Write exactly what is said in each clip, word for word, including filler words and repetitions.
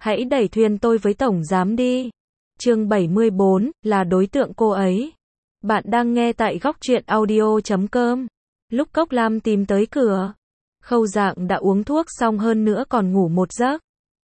Hãy đẩy thuyền tôi với tổng giám đi. Chương bảy mươi bốn, là đối tượng cô ấy. Bạn đang nghe tại góc truyện audio chấm com. Lúc Cốc Lam tìm tới cửa, Khâu Dạng đã uống thuốc xong hơn nữa còn ngủ một giấc.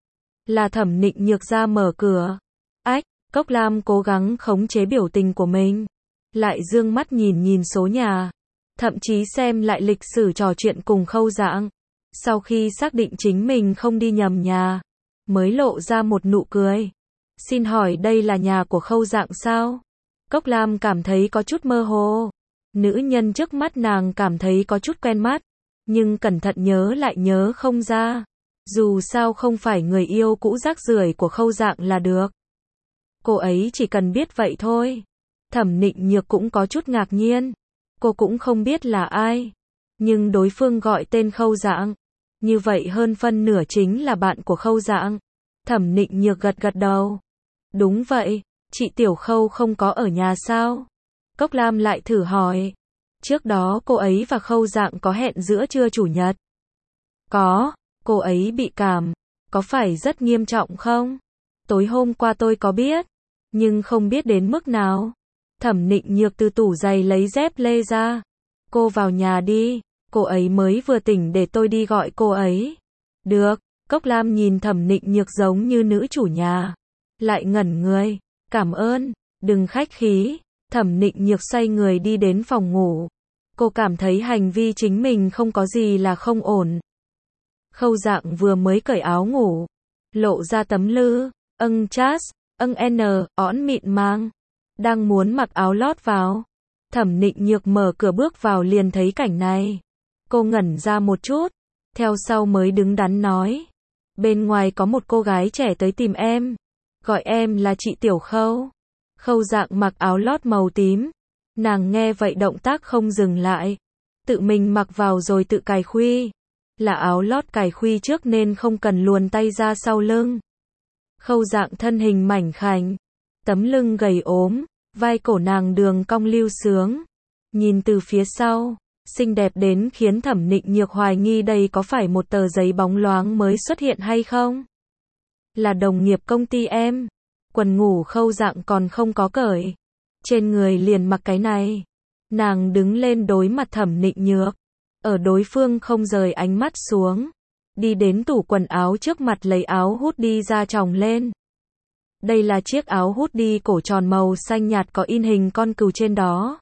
Là Thẩm Nịnh Nhược ra mở cửa. Ách, Cốc Lam cố gắng khống chế biểu tình của mình. Lại dương mắt nhìn nhìn số nhà. Thậm chí xem lại lịch sử trò chuyện cùng Khâu Dạng. Sau khi xác định chính mình không đi nhầm nhà, mới lộ ra một nụ cười. Xin hỏi đây là nhà của Khâu Dạng sao? Cốc Lam cảm thấy có chút mơ hồ. Nữ nhân trước mắt nàng cảm thấy có chút quen mắt. Nhưng cẩn thận nhớ lại nhớ không ra. Dù sao không phải người yêu cũ rác rưởi của Khâu Dạng là được. Cô ấy chỉ cần biết vậy thôi. Thẩm Nịnh Nhược cũng có chút ngạc nhiên. Cô cũng không biết là ai. Nhưng đối phương gọi tên Khâu Dạng. Như vậy hơn phân nửa chính là bạn của Khâu Dạng. Thẩm Nịnh Nhược gật gật đầu. Đúng vậy, chị Tiểu Khâu không có ở nhà sao? Cốc Lam lại thử hỏi. Trước đó cô ấy và Khâu Dạng có hẹn giữa trưa chủ nhật. Có, cô ấy bị cảm. Có phải rất nghiêm trọng không? Tối hôm qua tôi có biết, nhưng không biết đến mức nào. Thẩm Nịnh Nhược từ tủ giày lấy dép lê ra. Cô vào nhà đi, cô ấy mới vừa tỉnh để tôi đi gọi cô ấy. Được, Cốc Lam nhìn Thẩm Nịnh Nhược giống như nữ chủ nhà. Lại ngẩn người, cảm ơn, đừng khách khí. Thẩm Nịnh Nhược xoay người đi đến phòng ngủ. Cô cảm thấy hành vi chính mình không có gì là không ổn. Khâu Dạng vừa mới cởi áo ngủ, lộ ra tấm lư, âng chát, âng n, õn mịn màng. Đang muốn mặc áo lót vào. Thẩm Nịnh Nhược mở cửa bước vào liền thấy cảnh này. Cô ngẩn ra một chút, theo sau mới đứng đắn nói. Bên ngoài có một cô gái trẻ tới tìm em. Gọi em là chị Tiểu Khâu. Khâu Dạng mặc áo lót màu tím. Nàng nghe vậy động tác không dừng lại. Tự mình mặc vào rồi tự cài khuy. Là áo lót cài khuy trước nên không cần luồn tay ra sau lưng. Khâu Dạng thân hình mảnh khảnh. Tấm lưng gầy ốm. Vai cổ nàng đường cong lưu sướng. Nhìn từ phía sau, xinh đẹp đến khiến Thẩm Nịnh Nhược hoài nghi đây có phải một tờ giấy bóng loáng mới xuất hiện hay không? Là đồng nghiệp công ty em. Quần ngủ Khâu Dạng còn không có cởi. Trên người liền mặc cái này. Nàng đứng lên đối mặt Thẩm Nịnh Nhược. Ở đối phương không rời ánh mắt xuống. Đi đến tủ quần áo trước mặt lấy áo hoodie ra chồng lên. Đây là chiếc áo hoodie cổ tròn màu xanh nhạt có in hình con cừu trên đó.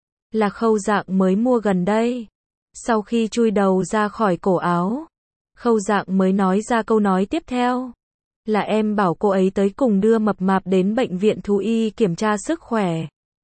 Là Khâu Dạng mới mua gần đây. Sau khi chui đầu ra khỏi cổ áo, Khâu Dạng mới nói ra câu nói tiếp theo. Là em bảo cô ấy tới cùng đưa Mập Mạp đến bệnh viện thú y kiểm tra sức khỏe.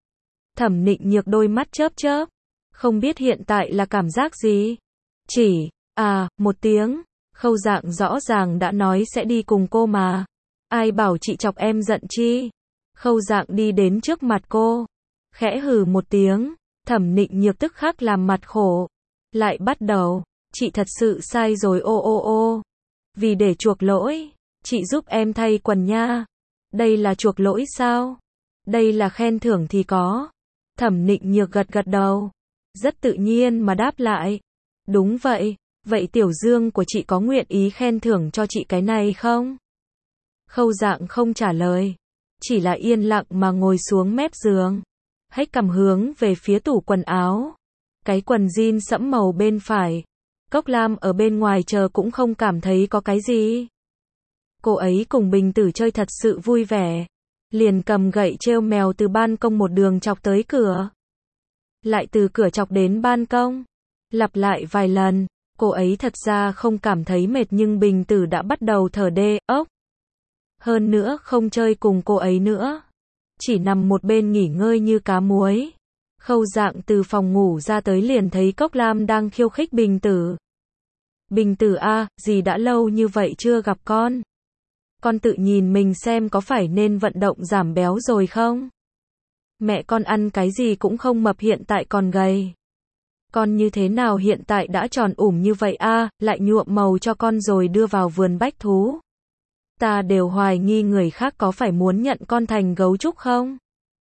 Thẩm Nịnh Nhược đôi mắt chớp chớp. Không biết hiện tại là cảm giác gì. Chỉ, à, một tiếng. Khâu Dạng rõ ràng đã nói sẽ đi cùng cô mà. Ai bảo chị chọc em giận chi? Khâu Dạng đi đến trước mặt cô. Khẽ hừ một tiếng. Thẩm Nịnh Nhược tức khắc làm mặt khổ. Lại bắt đầu. Chị thật sự sai rồi ô ô ô. Vì để chuộc lỗi, chị giúp em thay quần nha. Đây là chuộc lỗi sao? Đây là khen thưởng thì có. Thẩm Nịnh Nhược gật gật đầu. Rất tự nhiên mà đáp lại. Đúng vậy. Vậy Tiểu Dương của chị có nguyện ý khen thưởng cho chị cái này không? Khâu Dạng không trả lời. Chỉ là yên lặng mà ngồi xuống mép giường. Hách cằm hướng về phía tủ quần áo. Cái quần jean sẫm màu bên phải. Cốc Lam ở bên ngoài chờ cũng không cảm thấy có cái gì. Cô ấy cùng Bình Tử chơi thật sự vui vẻ. Liền cầm gậy trêu mèo từ ban công một đường chọc tới cửa. Lại từ cửa chọc đến ban công. Lặp lại vài lần. Cô ấy thật ra không cảm thấy mệt nhưng Bình Tử đã bắt đầu thở đê, ốc. Hơn nữa không chơi cùng cô ấy nữa. Chỉ nằm một bên nghỉ ngơi như cá muối. Khâu Dạng từ phòng ngủ ra tới liền thấy Cốc Lam đang khiêu khích Bình Tử. Bình Tử a, gì đã lâu như vậy chưa gặp con. Con tự nhìn mình xem có phải nên vận động giảm béo rồi không? Mẹ con ăn cái gì cũng không mập hiện tại còn gầy. Con như thế nào hiện tại đã tròn ủm như vậy a, lại nhuộm màu cho con rồi đưa vào vườn bách thú. Ta đều hoài nghi người khác có phải muốn nhận con thành gấu trúc không?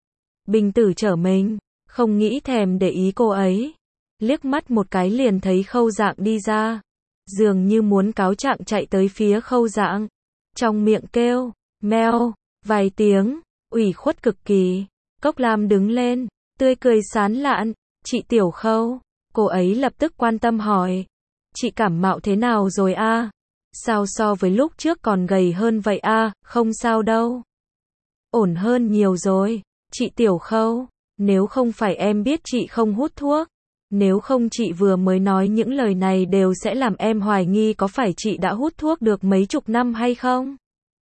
Bình Tử trở mình, không nghĩ thèm để ý cô ấy. Liếc mắt một cái liền thấy Khâu Dạng đi ra. Dường như muốn cáo trạng chạy tới phía Khâu Dạng. trong miệng kêu, meo, vài tiếng, ủy khuất cực kỳ. Cốc Lam đứng lên, tươi cười sán lạn, chị Tiểu Khâu, cô ấy lập tức quan tâm hỏi, chị cảm mạo thế nào rồi a? Sao so với lúc trước còn gầy hơn vậy a? Không sao đâu. Ổn hơn nhiều rồi, chị Tiểu Khâu, nếu không phải em biết chị không hút thuốc, nếu không chị vừa mới nói những lời này đều sẽ làm em hoài nghi có phải chị đã hút thuốc được mấy chục năm hay không?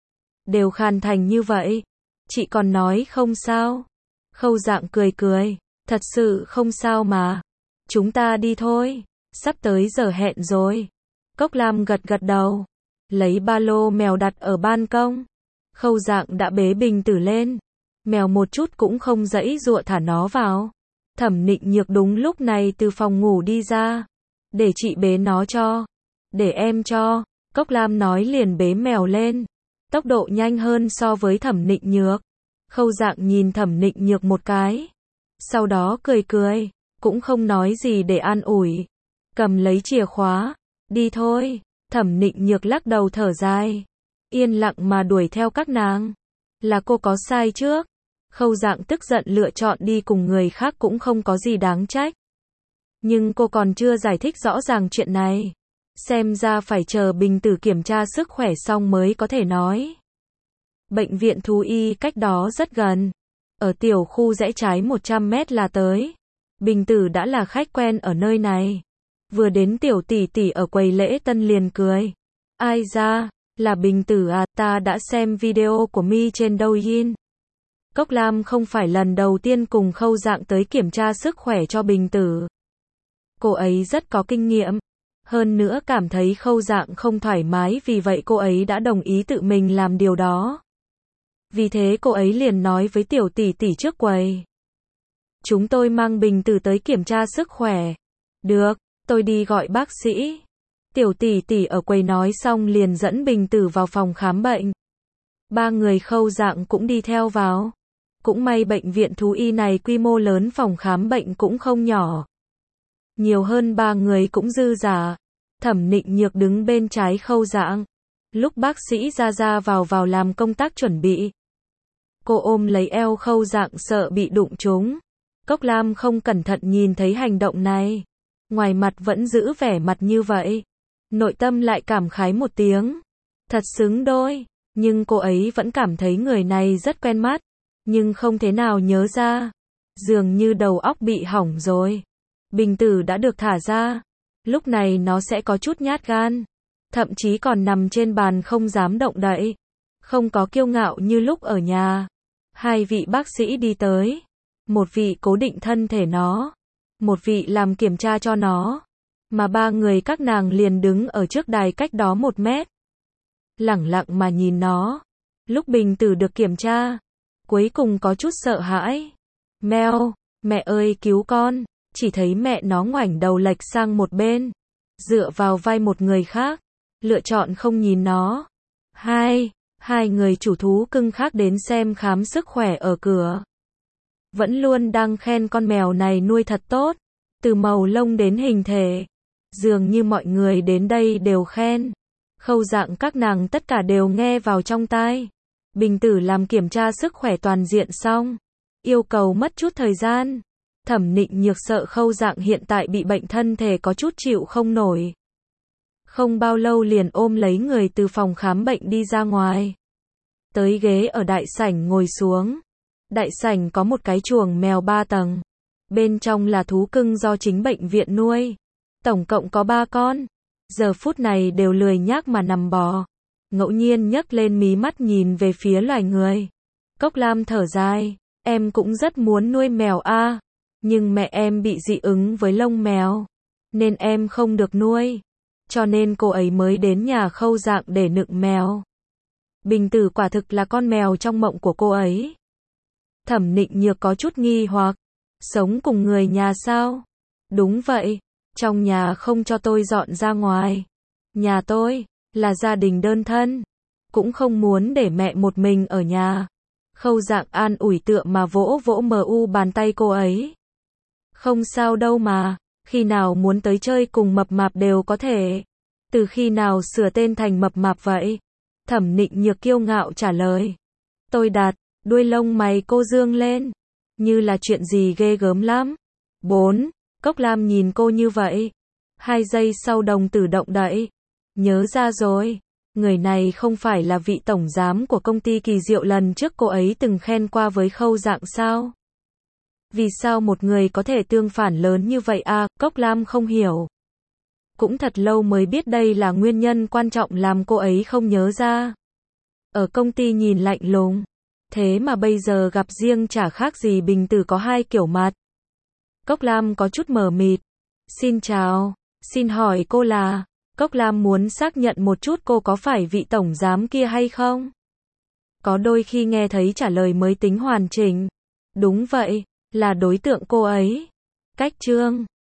Đều khàn thành như vậy, chị còn nói không sao. Khâu Dạng cười cười, thật sự không sao mà. Chúng ta đi thôi, sắp tới giờ hẹn rồi. Cốc Lam gật gật đầu, lấy ba lô mèo đặt ở ban công. Khâu Dạng đã bế Bình Tử lên, mèo một chút cũng không giãy giụa thả nó vào. Thẩm Nịnh Nhược đúng lúc này từ phòng ngủ đi ra, để chị bế nó cho. Để em cho, Cốc Lam nói liền bế mèo lên, tốc độ nhanh hơn so với Thẩm Nịnh Nhược. Khâu Dạng nhìn Thẩm Nịnh Nhược một cái, sau đó cười cười, cũng không nói gì để an ủi. Cầm lấy chìa khóa, đi thôi. Thẩm Nịnh Nhược lắc đầu thở dài, yên lặng mà đuổi theo các nàng. Là cô có sai trước. Khâu Dạng tức giận lựa chọn đi cùng người khác cũng không có gì đáng trách. Nhưng cô còn chưa giải thích rõ ràng chuyện này. Xem ra phải chờ Bình Tử kiểm tra sức khỏe xong mới có thể nói. Bệnh viện thú y cách đó rất gần. Ở tiểu khu rẽ trái một trăm mét là tới. Bình Tử đã là khách quen ở nơi này. Vừa đến tiểu tỷ tỷ ở quầy lễ tân liền cười. Ai ra, là Bình Tử à, ta đã xem video của mi trên Douyin. Cốc Lam không phải lần đầu tiên cùng Khâu Dạng tới kiểm tra sức khỏe cho Bình Tử. Cô ấy rất có kinh nghiệm. Hơn nữa cảm thấy Khâu Dạng không thoải mái, vì vậy cô ấy đã đồng ý tự mình làm điều đó. Vì thế cô ấy liền nói với tiểu tỷ tỷ trước quầy. Chúng tôi mang Bình Tử tới kiểm tra sức khỏe. Được, tôi đi gọi bác sĩ. Tiểu tỷ tỷ ở quầy nói xong liền dẫn Bình Tử vào phòng khám bệnh. Ba người Khâu Dạng cũng đi theo vào. Cũng may bệnh viện thú y này quy mô lớn, phòng khám bệnh cũng không nhỏ. Nhiều hơn ba người cũng dư giả. Thẩm Nịnh Nhược đứng bên trái Khâu Dạng. Lúc bác sĩ ra ra vào vào làm công tác chuẩn bị. Cô ôm lấy eo Khâu Dạng sợ bị đụng trúng. Cốc Lam không cẩn thận nhìn thấy hành động này. Ngoài mặt vẫn giữ vẻ mặt như vậy. Nội tâm lại cảm khái một tiếng. Thật xứng đôi. Nhưng cô ấy vẫn cảm thấy người này rất quen mắt. Nhưng không thế nào nhớ ra. Dường như đầu óc bị hỏng rồi. Bình Tử đã được thả ra. Lúc này nó sẽ có chút nhát gan. Thậm chí còn nằm trên bàn không dám động đậy. Không có kiêu ngạo như lúc ở nhà. Hai vị bác sĩ đi tới. Một vị cố định thân thể nó. Một vị làm kiểm tra cho nó. Mà ba người các nàng liền đứng ở trước đài cách đó một mét. Lẳng lặng mà nhìn nó. Lúc Bình Tử được kiểm tra, cuối cùng có chút sợ hãi. Meo, mẹ ơi cứu con. Chỉ thấy mẹ nó ngoảnh đầu lệch sang một bên, dựa vào vai một người khác, lựa chọn không nhìn nó. Hai, hai người chủ thú cưng khác đến xem khám sức khỏe ở cửa. Vẫn luôn đang khen con mèo này nuôi thật tốt, từ màu lông đến hình thể. Dường như mọi người đến đây đều khen. Khâu Dạng các nàng tất cả đều nghe vào trong tai. Bình Tử làm kiểm tra sức khỏe toàn diện xong. Yêu cầu mất chút thời gian. Thẩm Nịnh Nhược sợ Khâu Dạng hiện tại bị bệnh thân thể có chút chịu không nổi. Không bao lâu liền ôm lấy người từ phòng khám bệnh đi ra ngoài. Tới ghế ở đại sảnh ngồi xuống. Đại sảnh có một cái chuồng mèo ba tầng. Bên trong là thú cưng do chính bệnh viện nuôi. Tổng cộng có ba con. Giờ phút này đều lười nhác mà nằm bò. Ngẫu nhiên nhấc lên mí mắt nhìn về phía loài người. Cốc Lam thở dài. Em cũng rất muốn nuôi mèo a. Nhưng mẹ em bị dị ứng với lông mèo. Nên em không được nuôi. Cho nên cô ấy mới đến nhà Khâu Dạng để nựng mèo. Bình Tử quả thực là con mèo trong mộng của cô ấy. Thẩm Nịnh Nhược có chút nghi hoặc. Sống cùng người nhà sao? Đúng vậy. Trong nhà không cho tôi dọn ra ngoài. Nhà tôi là gia đình đơn thân. Cũng không muốn để mẹ một mình ở nhà. Khâu Dạng an ủi tựa mà vỗ vỗ mờ u bàn tay cô ấy. Không sao đâu mà. Khi nào muốn tới chơi cùng Mập Mạp đều có thể. Từ khi nào sửa tên thành Mập Mạp vậy? Thẩm Nịnh Nhược kiêu ngạo trả lời. Tôi Đạt, đuôi lông mày cô dương lên. Như là chuyện gì ghê gớm lắm. bốn. Cốc Lam nhìn cô như vậy. Hai giây sau đồng tử động đậy. Nhớ ra rồi. Người này không phải là vị tổng giám của công ty Kỳ Diệu lần trước cô ấy từng khen qua với Khâu Dạng sao? Vì sao một người có thể tương phản lớn như vậy à? Cốc Lam không hiểu. Cũng thật lâu mới biết đây là nguyên nhân quan trọng làm cô ấy không nhớ ra. Ở công ty nhìn lạnh lùng. Thế mà bây giờ gặp riêng chả khác gì Bình Tử có hai kiểu mặt. Cốc Lam có chút mờ mịt. Xin chào, xin hỏi cô là... Cốc Lam muốn xác nhận một chút cô có phải vị tổng giám kia hay không? Có đôi khi nghe thấy trả lời mới tính hoàn chỉnh. Đúng vậy, là đối tượng cô ấy. Cách chương